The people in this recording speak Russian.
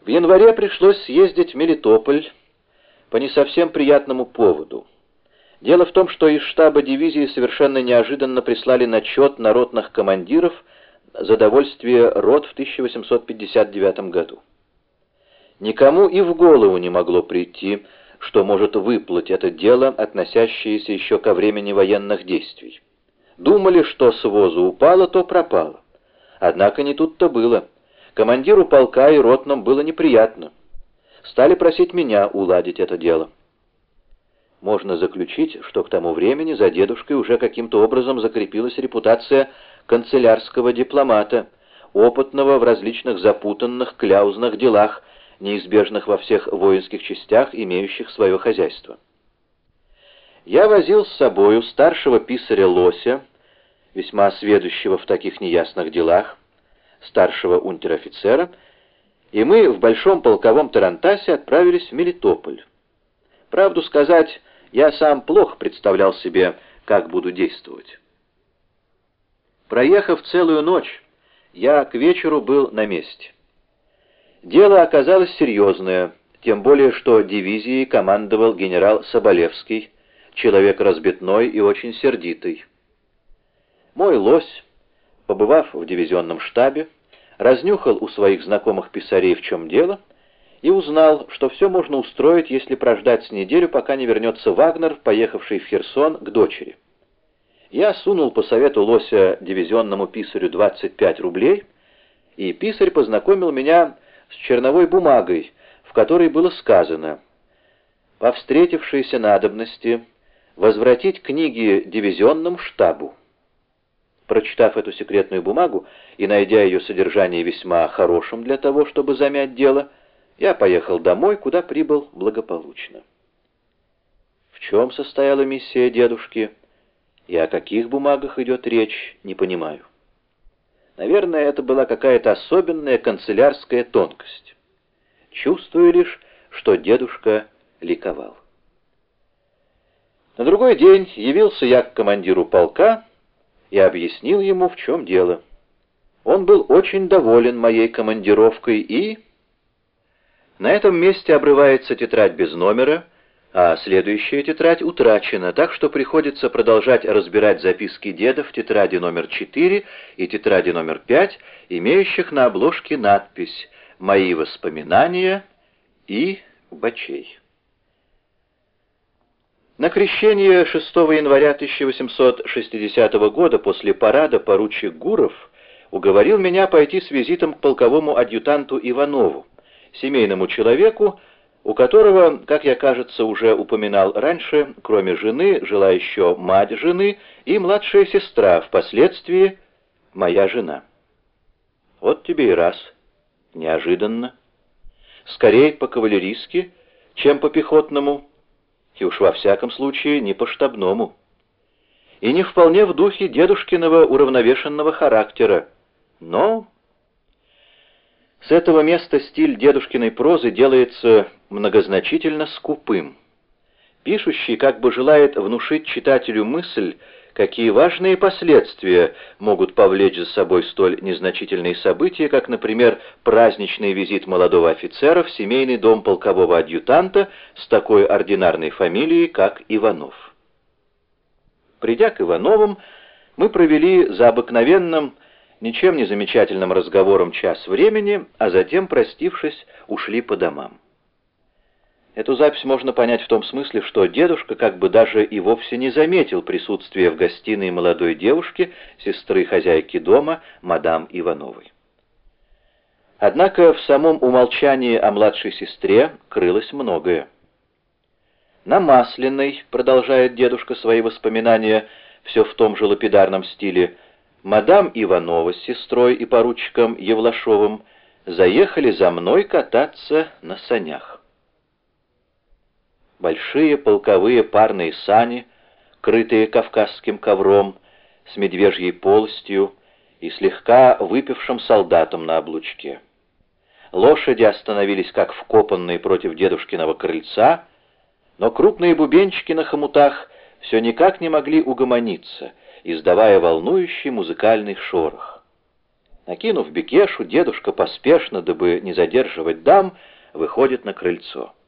В январе пришлось съездить в Мелитополь по не совсем приятному поводу. Дело в том, что из штаба дивизии совершенно неожиданно прислали начет на ротных командиров за довольствие рот в 1859 году. Никому и в голову не могло прийти, что может выплыть это дело, относящееся еще ко времени военных действий. Думали, что с возу упало, то пропало. Однако не тут-то было. Командиру полка и ротным было неприятно. Стали просить меня уладить это дело. Можно заключить, что к тому времени за дедушкой уже каким-то образом закрепилась репутация канцелярского дипломата, опытного в различных запутанных кляузных делах, неизбежных во всех воинских частях, имеющих свое хозяйство. Я возил с собою старшего писаря Лося, весьма сведущего в таких неясных делах, старшего унтер-офицера, и мы в большом полковом тарантасе отправились в Мелитополь. Правду сказать, я сам плохо представлял себе, как буду действовать. Проехав целую ночь, я к вечеру был на месте. Дело оказалось серьезное, тем более, что дивизией командовал генерал Соболевский, человек разбитной и очень сердитый. Мой Лось, побывав в дивизионном штабе, разнюхал у своих знакомых писарей, в чем дело, и узнал, что все можно устроить, если прождать с неделю, пока не вернется Вагнер, поехавший в Херсон к дочери. Я сунул по совету Лося дивизионному писарю 25 рублей, и писарь познакомил меня с черновой бумагой, в которой было сказано: по встретившейся надобности возвратить книги дивизионному штабу. Прочитав эту секретную бумагу и найдя ее содержание весьма хорошим для того, чтобы замять дело, я поехал домой, куда прибыл благополучно. В чем состояла миссия дедушки и о каких бумагах идет речь, не понимаю. Наверное, это была какая-то особенная канцелярская тонкость. Чувствую лишь, что дедушка ликовал. На другой день явился я к командиру полка и объяснил ему, в чем дело. Он был очень доволен моей командировкой и... На этом месте обрывается тетрадь без номера, а следующая тетрадь утрачена, так что приходится продолжать разбирать записки деда в тетради номер 4 и тетради номер 5, имеющих на обложке надпись «Мои воспоминания» и «Бачей». На крещение 6 января 1860 года после парада поручик Гуров уговорил меня пойти с визитом к полковому адъютанту Иванову, семейному человеку, у которого, как я, кажется, уже упоминал раньше, кроме жены, жила еще мать жены и младшая сестра, впоследствии моя жена. Вот тебе и раз. Неожиданно. Скорее по-кавалерийски, чем по-пехотному, и уж во всяком случае не по-штабному. И не вполне в духе дедушкиного уравновешенного характера, но... С этого места стиль дедушкиной прозы делается многозначительно скупым. Пишущий как бы желает внушить читателю мысль, какие важные последствия могут повлечь за собой столь незначительные события, как, например, праздничный визит молодого офицера в семейный дом полкового адъютанта с такой ординарной фамилией, как Иванов. Придя к Ивановым, мы провели за обыкновенным, ничем не замечательным разговором час времени, а затем, простившись, ушли по домам. Эту запись можно понять в том смысле, что дедушка как бы даже и вовсе не заметил присутствия в гостиной молодой девушки, сестры хозяйки дома, мадам Ивановой. Однако в самом умолчании о младшей сестре крылось многое. На Масляной, продолжает дедушка свои воспоминания, все в том же лапидарном стиле, мадам Иванова с сестрой и поручиком Евлашовым заехали за мной кататься на санях. Большие полковые парные сани, крытые кавказским ковром, с медвежьей полостью и слегка выпившим солдатом на облучке. Лошади остановились как вкопанные против дедушкиного крыльца, но крупные бубенчики на хомутах все никак не могли угомониться, издавая волнующий музыкальный шорох. Накинув бекешу, дедушка поспешно, дабы не задерживать дам, выходит на крыльцо.